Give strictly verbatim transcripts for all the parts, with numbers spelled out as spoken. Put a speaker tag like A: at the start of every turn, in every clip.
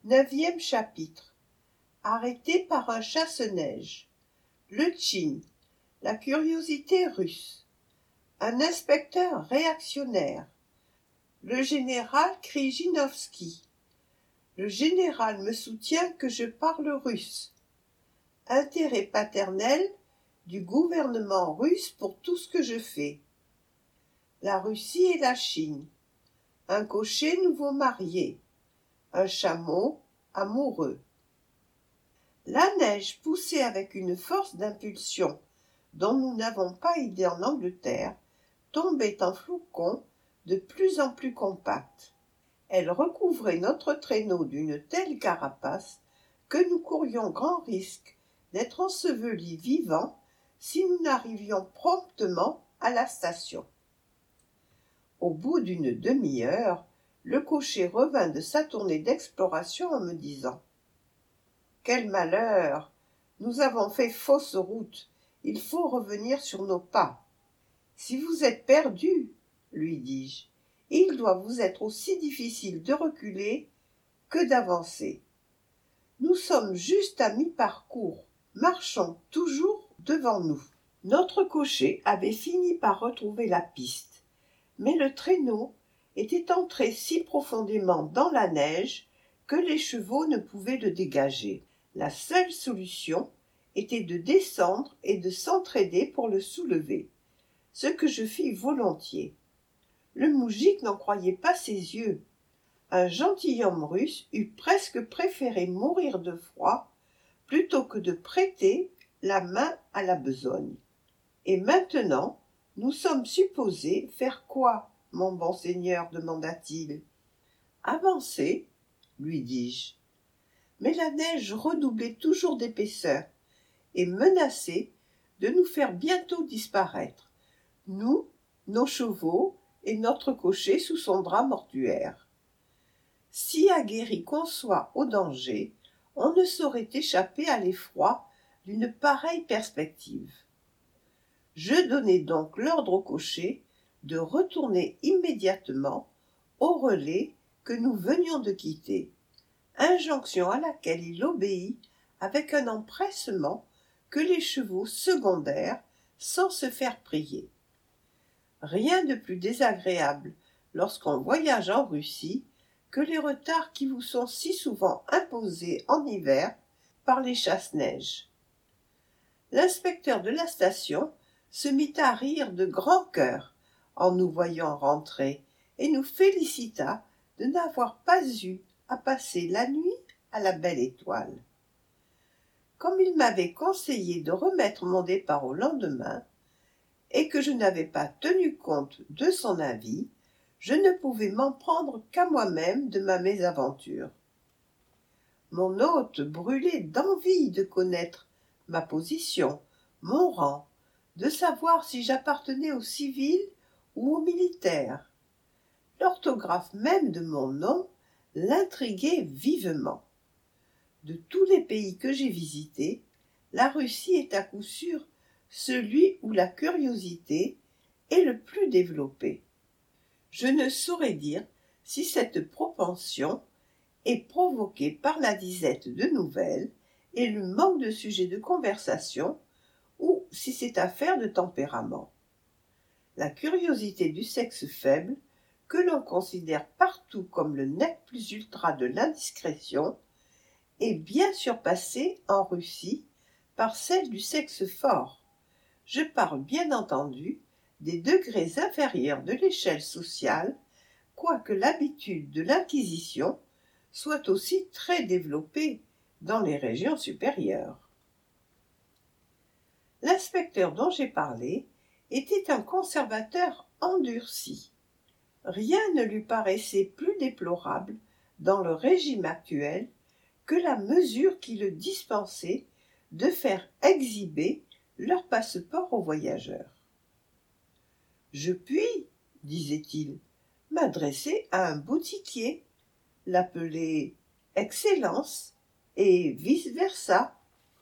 A: Neuvième chapitre. Arrêté par un chasse-neige. Le Tchine. La curiosité russe. Un inspecteur réactionnaire. Le général Krijinovski. Le général me soutient que je parle russe. Intérêt paternel du gouvernement russe pour tout ce que je fais. La Russie et la Chine. Un cocher nouveau marié. Un chameau amoureux. La neige poussée avec une force d'impulsion dont nous n'avons pas idée en Angleterre tombait en flocons de plus en plus compacts. Elle recouvrait notre traîneau d'une telle carapace que nous courions grand risque d'être ensevelis vivants si nous n'arrivions promptement à la station. Au bout d'une demi-heure, le cocher revint de sa tournée d'exploration en me disant « Quel malheur! Nous avons fait fausse route. Il faut revenir sur nos pas. »« Si vous êtes perdu, lui dis-je, il doit vous être aussi difficile de reculer que d'avancer. Nous sommes juste à mi-parcours. Marchons toujours devant nous. » Notre cocher avait fini par retrouver la piste, mais le traîneau était entré si profondément dans la neige que les chevaux ne pouvaient le dégager. La seule solution était de descendre et de s'entraider pour le soulever, ce que je fis volontiers. Le moujik n'en croyait pas ses yeux. Un gentilhomme russe eût presque préféré mourir de froid plutôt que de prêter la main à la besogne. Et maintenant, nous sommes supposés faire quoi, mon bon seigneur demanda-t-il. Avancer, lui dis-je. Mais la neige redoublait toujours d'épaisseur et menaçait de nous faire bientôt disparaître, nous, nos chevaux et notre cocher sous son drap mortuaire. Si aguerri qu'on soit au danger, on ne saurait échapper à l'effroi d'une pareille perspective. Je donnai donc l'ordre au cocher de retourner immédiatement au relais que nous venions de quitter, injonction à laquelle il obéit avec un empressement que les chevaux secondèrent sans se faire prier. Rien de plus désagréable lorsqu'on voyage en Russie que les retards qui vous sont si souvent imposés en hiver par les chasse-neige. L'inspecteur de la station se mit à rire de grand cœur en nous voyant rentrer et nous félicita de n'avoir pas eu à passer la nuit à la Belle Étoile. Comme il m'avait conseillé de remettre mon départ au lendemain et que je n'avais pas tenu compte de son avis, je ne pouvais m'en prendre qu'à moi-même de ma mésaventure. Mon hôte brûlait d'envie de connaître ma position, mon rang, de savoir si j'appartenais aux civils ou aux militaires. L'orthographe même de mon nom l'intriguait vivement. De tous les pays que j'ai visités, la Russie est à coup sûr celui où la curiosité est le plus développée. Je ne saurais dire si cette propension est provoquée par la disette de nouvelles et le manque de sujets de conversation ou si c'est affaire de tempérament. La curiosité du sexe faible, que l'on considère partout comme le nec plus ultra de l'indiscrétion, est bien surpassée en Russie par celle du sexe fort. Je parle bien entendu des degrés inférieurs de l'échelle sociale, quoique l'habitude de l'inquisition soit aussi très développée dans les régions supérieures. L'inspecteur dont j'ai parlé était un conservateur endurci. Rien ne lui paraissait plus déplorable dans le régime actuel que la mesure qui le dispensait de faire exhiber leur passeport aux voyageurs. « Je puis, disait-il, m'adresser à un boutiquier, l'appeler « Excellence » et vice-versa. »«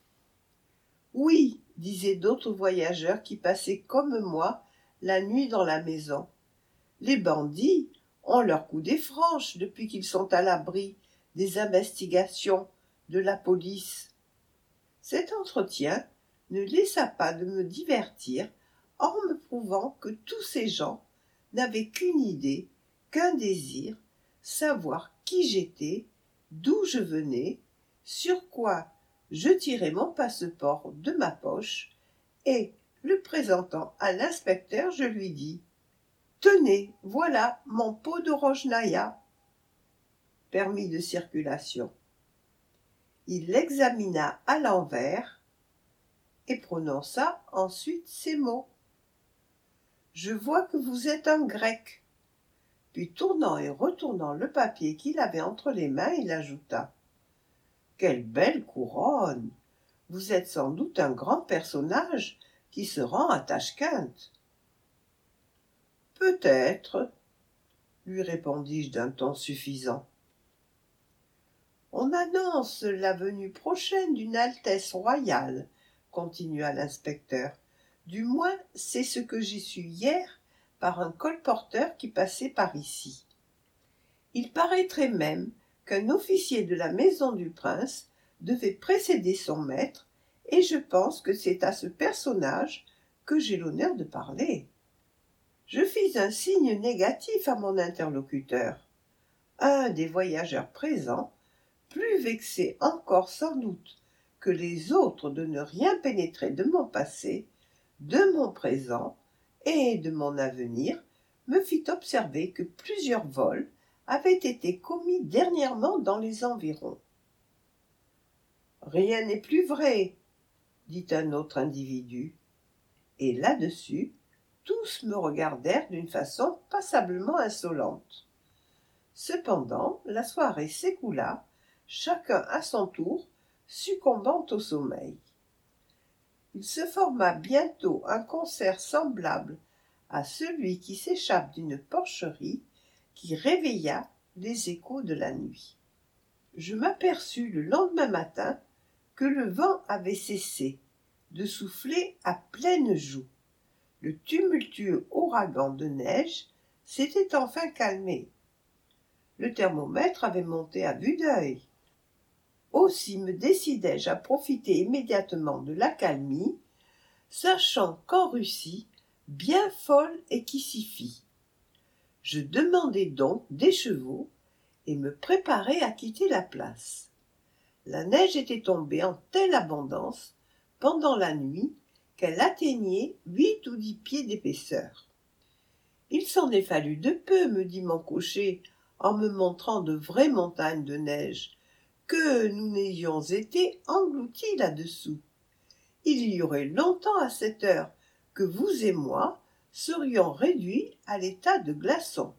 A: Oui, disaient d'autres voyageurs qui passaient comme moi la nuit dans la maison. Les bandits ont leur coup des franches depuis qu'ils sont à l'abri des investigations de la police. Cet entretien ne laissa pas de me divertir en me prouvant que tous ces gens n'avaient qu'une idée, qu'un désir, savoir qui j'étais, d'où je venais, sur quoi je tirai mon passeport de ma poche et, le présentant à l'inspecteur, je lui dis « Tenez, voilà mon pot de Rojnaïa, permis de circulation. » Il l'examina à l'envers et prononça ensuite ces mots. « Je vois que vous êtes un Grec. » Puis tournant et retournant le papier qu'il avait entre les mains, il ajouta « Quelle belle couronne! Vous êtes sans doute un grand personnage qui se rend à Tachkent. »« Peut-être, » lui répondis-je d'un ton suffisant. « On annonce la venue prochaine d'une Altesse royale, » continua l'inspecteur. « Du moins, c'est ce que j'ai su hier par un colporteur qui passait par ici. Il paraîtrait même qu'un officier de la maison du prince devait précéder son maître, et je pense que c'est à ce personnage que j'ai l'honneur de parler. » Je fis un signe négatif à mon interlocuteur. Un des voyageurs présents, plus vexé encore sans doute que les autres de ne rien pénétrer de mon passé, de mon présent et de mon avenir, me fit observer que plusieurs vols avaient été commis dernièrement dans les environs. « Rien n'est plus vrai, » dit un autre individu, et là-dessus, tous me regardèrent d'une façon passablement insolente. Cependant, la soirée s'écoula, chacun à son tour, succombant au sommeil. Il se forma bientôt un concert semblable à celui qui s'échappe d'une porcherie, qui réveilla les échos de la nuit. Je m'aperçus le lendemain matin que le vent avait cessé de souffler à pleines joues. Le tumultueux ouragan de neige s'était enfin calmé. Le thermomètre avait monté à vue d'œil. Aussi me décidai-je à profiter immédiatement de l'accalmie, sachant qu'en Russie, bien folle et qui s'y fit. Je demandai donc des chevaux et me préparai à quitter la place. La neige était tombée en telle abondance pendant la nuit qu'elle atteignait huit ou dix pieds d'épaisseur. « Il s'en est fallu de peu, » me dit mon cocher, en me montrant de vraies montagnes de neige, que nous n'ayons été engloutis là-dessous. Il y aurait longtemps à cette heure que vous et moi serions réduits à l'état de glaçons.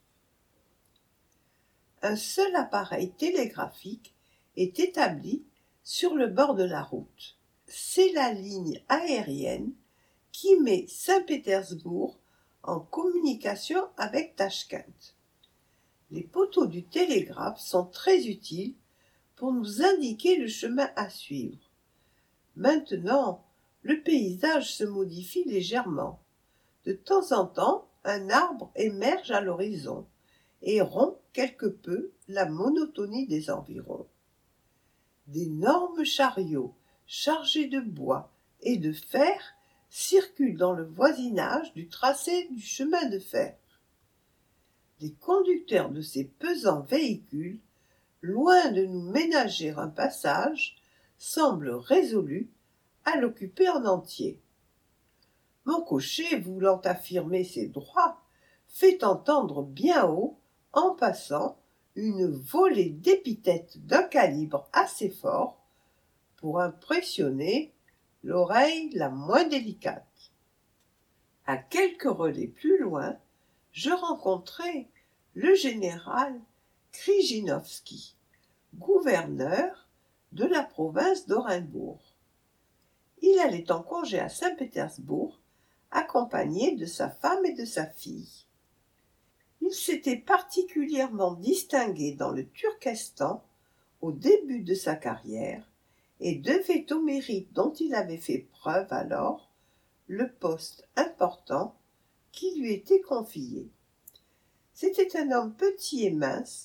A: Un seul appareil télégraphique est établi sur le bord de la route. C'est la ligne aérienne qui met Saint-Pétersbourg en communication avec Tachkent. Les poteaux du télégraphe sont très utiles pour nous indiquer le chemin à suivre. Maintenant, le paysage se modifie légèrement. De temps en temps, un arbre émerge à l'horizon et rompt quelque peu la monotonie des environs. D'énormes chariots chargés de bois et de fer circulent dans le voisinage du tracé du chemin de fer. Les conducteurs de ces pesants véhicules, loin de nous ménager un passage, semblent résolus à l'occuper en entier. Mon cocher, voulant affirmer ses droits, fait entendre bien haut, en passant, une volée d'épithètes d'un calibre assez fort pour impressionner l'oreille la moins délicate. À quelques relais plus loin, je rencontrai le général Krijinovski, gouverneur de la province d'Orenbourg. Il allait en congé à Saint-Pétersbourg, accompagné de sa femme et de sa fille. Il s'était particulièrement distingué dans le Turkestan au début de sa carrière et devait au mérite dont il avait fait preuve alors le poste important qui lui était confié. C'était un homme petit et mince,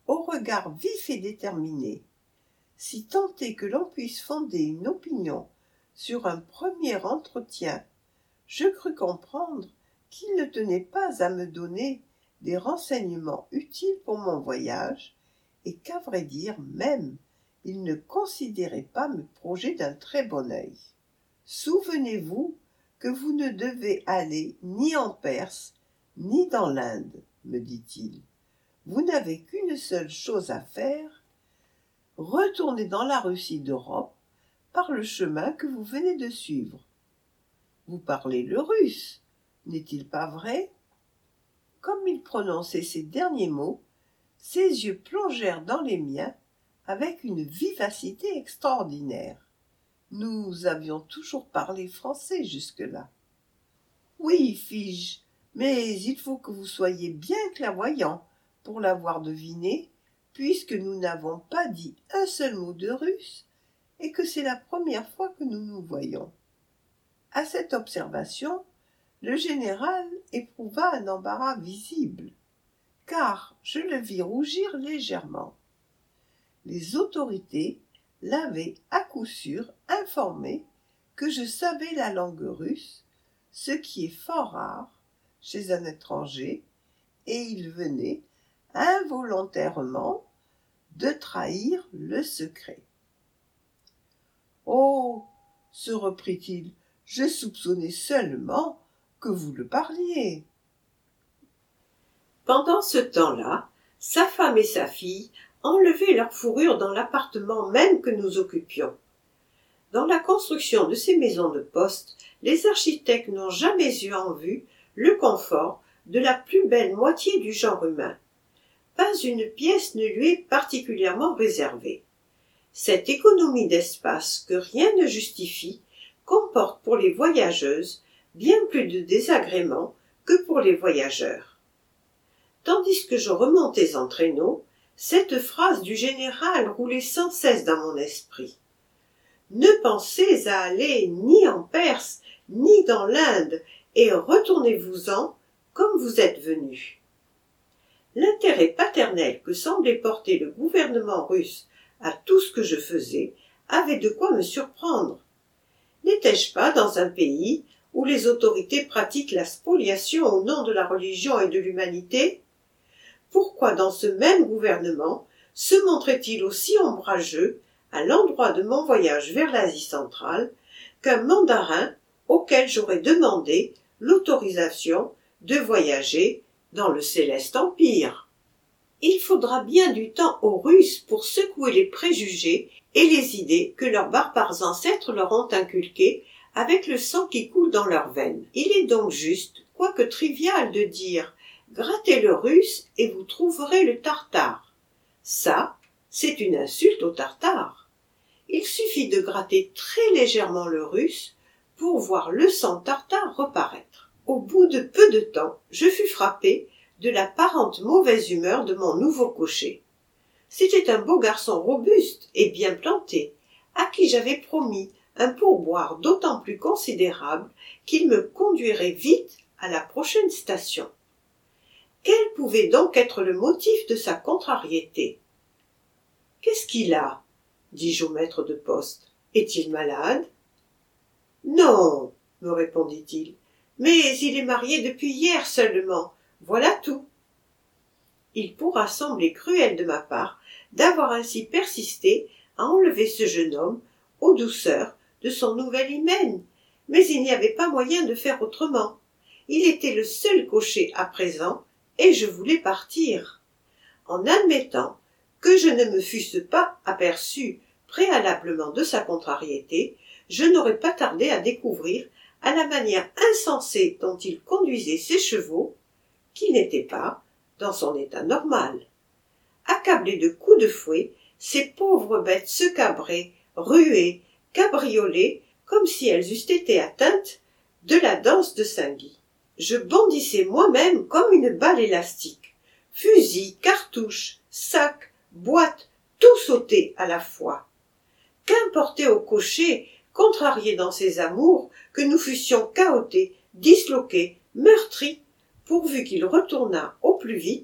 A: au regard vif et déterminé. Si tant est que l'on puisse fonder une opinion sur un premier entretien, je crus comprendre qu'il ne tenait pas à me donner des renseignements utiles pour mon voyage, et qu'à vrai dire même, il ne considérait pas mes projets d'un très bon œil. Souvenez-vous que vous ne devez aller ni en Perse, ni dans l'Inde, me dit-il. Vous n'avez qu'une seule chose à faire, retourner dans la Russie d'Europe par le chemin que vous venez de suivre. Vous parlez le russe, n'est-il pas vrai ? Comme il prononçait ces derniers mots, ses yeux plongèrent dans les miens avec une vivacité extraordinaire. Nous avions toujours parlé français jusque-là. Oui, fis-je, mais il faut que vous soyez bien clairvoyant pour l'avoir deviné, puisque nous n'avons pas dit un seul mot de russe et que c'est la première fois que nous nous voyons. À cette observation, le général éprouva un embarras visible, car je le vis rougir légèrement. Les autorités l'avaient à coup sûr informé que je savais la langue russe, ce qui est fort rare chez un étranger, et il venait involontairement de trahir le secret. « Oh !» se reprit-il, « je soupçonnais seulement que vous le parliez. »
B: Pendant ce temps-là, sa femme et sa fille enlevaient leur fourrure dans l'appartement même que nous occupions. Dans la construction de ces maisons de poste, les architectes n'ont jamais eu en vue le confort de la plus belle moitié du genre humain. Pas une pièce ne lui est particulièrement réservée. Cette économie d'espace que rien ne justifie comporte pour les voyageuses bien plus de désagréments que pour les voyageurs. Tandis que je remontais en traîneau, cette phrase du général roulait sans cesse dans mon esprit. Ne pensez à aller ni en Perse, ni dans l'Inde, et retournez-vous-en comme vous êtes venus. L'intérêt paternel que semblait porter le gouvernement russe à tout ce que je faisais avait de quoi me surprendre. N'étais-je pas dans un pays où les autorités pratiquent la spoliation au nom de la religion et de l'humanité? Pourquoi dans ce même gouvernement se montrait-il aussi ombrageux à l'endroit de mon voyage vers l'Asie centrale qu'un mandarin auquel j'aurais demandé l'autorisation de voyager dans le céleste empire? Il faudra bien du temps aux Russes pour secouer les préjugés et les idées que leurs barbares ancêtres leur ont inculquées avec le sang qui coule dans leurs veines. Il est donc juste, quoique trivial, de dire « grattez le russe et vous trouverez le tartare ». Ça, c'est une insulte au tartare. Il suffit de gratter très légèrement le russe pour voir le sang tartare reparaître. Au bout de peu de temps, je fus frappé de l'apparente mauvaise humeur de mon nouveau cocher. C'était un beau garçon robuste et bien planté, à qui j'avais promis un pourboire d'autant plus considérable qu'il me conduirait vite à la prochaine station. Quel pouvait donc être le motif de sa contrariété? « Qu'est-ce qu'il a ?» dis-je au maître de poste. « Est-il malade ?»« Non, » me répondit-il, « mais il est marié depuis hier seulement. Voilà tout. » Il pourra sembler cruel de ma part d'avoir ainsi persisté à enlever ce jeune homme aux douceurs de son nouvel hymen, mais il n'y avait pas moyen de faire autrement. Il était le seul cocher à présent, et je voulais partir. En admettant que je ne me fusse pas aperçu préalablement de sa contrariété, je n'aurais pas tardé à découvrir, à la manière insensée dont il conduisait ses chevaux, qu'il n'était pas dans son état normal. Accablés de coups de fouet, ces pauvres bêtes se cabraient, ruaient, cabriolaient, comme si elles eussent été atteintes de la danse de Saint-Guy. Je bondissais moi-même comme une balle élastique. Fusils, cartouches, sacs, boîtes, tout sautait à la fois. Qu'importait au cocher, contrarié dans ses amours, que nous fussions cahotés, disloqués, meurtris, pourvu qu'il retournât au plus vite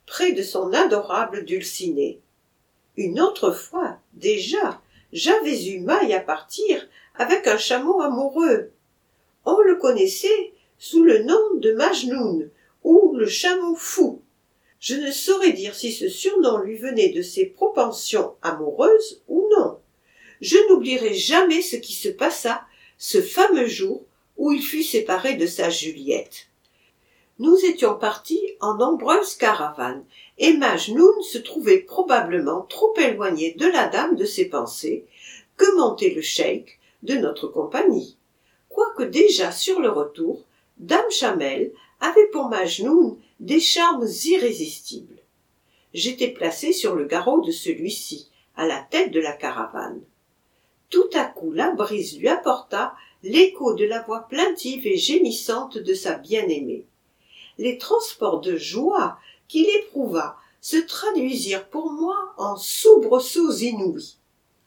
B: près de son adorable Dulcinée. Une autre fois, déjà, j'avais eu maille à partir avec un chameau amoureux. On le connaissait sous le nom de Majnoun, ou le chameau fou. Je ne saurais dire si ce surnom lui venait de ses propensions amoureuses ou non. Je n'oublierai jamais ce qui se passa ce fameux jour où il fut séparé de sa Juliette. Nous étions partis en nombreuses caravanes, et Majnoun se trouvait probablement trop éloigné de la dame de ses pensées que montait le cheik de notre compagnie. Quoique déjà sur le retour, dame Chamel avait pour Majnoun des charmes irrésistibles. J'étais placé sur le garrot de celui-ci, à la tête de la caravane. Tout à coup la brise lui apporta l'écho de la voix plaintive et gémissante de sa bien-aimée. Les transports de joie qu'il éprouva se traduisirent pour moi en soubresauts inouïs.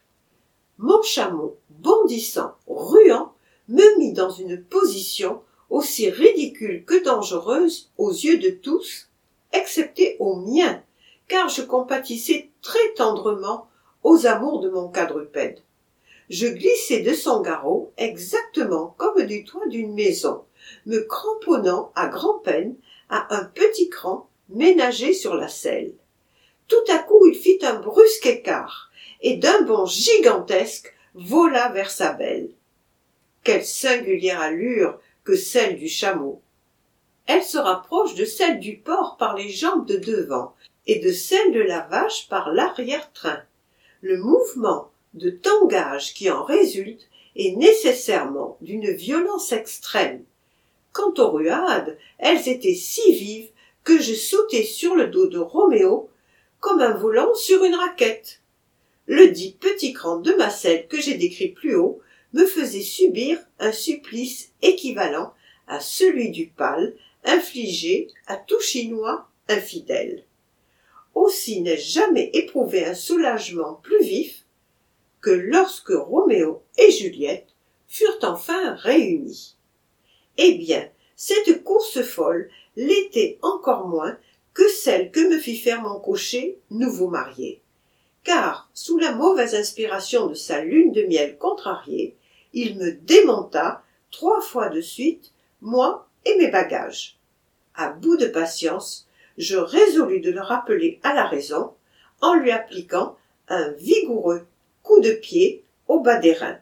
B: Mon chameau, bondissant, ruant, me mit dans une position aussi ridicule que dangereuse aux yeux de tous, excepté aux miens, car je compatissais très tendrement aux amours de mon quadrupède. Je glissai de son garrot exactement comme du toit d'une maison, me cramponnant à grand-peine à un petit cran ménagé sur la selle. Tout à coup il fit un brusque écart, et d'un bond gigantesque vola vers sa belle. Quelle singulière allure que celle du chameau! Elle se rapproche de celle du porc par les jambes de devant, et de celle de la vache par l'arrière-train. Le mouvement de tangage qui en résulte est nécessairement d'une violence extrême. Quant aux ruades, elles étaient si vives que je sautai sur le dos de Roméo comme un volant sur une raquette. Le dit petit cran de ma selle que j'ai décrit plus haut me faisait subir un supplice équivalent à celui du pal infligé à tout Chinois infidèle. Aussi n'ai-je jamais éprouvé un soulagement plus vif que lorsque Roméo et Juliette furent enfin réunis. Eh bien, cette course folle l'était encore moins que celle que me fit faire mon cocher nouveau marié. Car, sous la mauvaise inspiration de sa lune de miel contrariée, il me démonta trois fois de suite, moi et mes bagages. À bout de patience, je résolus de le rappeler à la raison en lui appliquant un vigoureux coup de pied au bas des reins.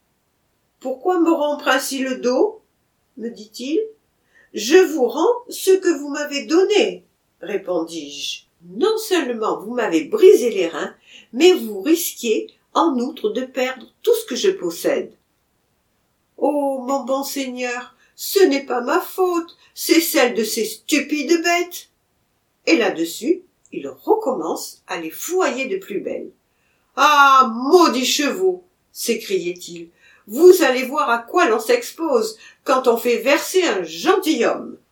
B: « Pourquoi me rompre ainsi le dos ?» me dit-il. « Je vous rends ce que vous m'avez donné, » répondis-je. « Non seulement vous m'avez brisé les reins, mais vous risquiez en outre de perdre tout ce que je possède. »« Oh, mon bon seigneur, ce n'est pas ma faute, c'est celle de ces stupides bêtes. » Et là-dessus, il recommence à les fouailler de plus belle. « Ah, maudits chevaux !» s'écriait-il. « Vous allez voir à quoi l'on s'expose quand on fait verser un gentilhomme.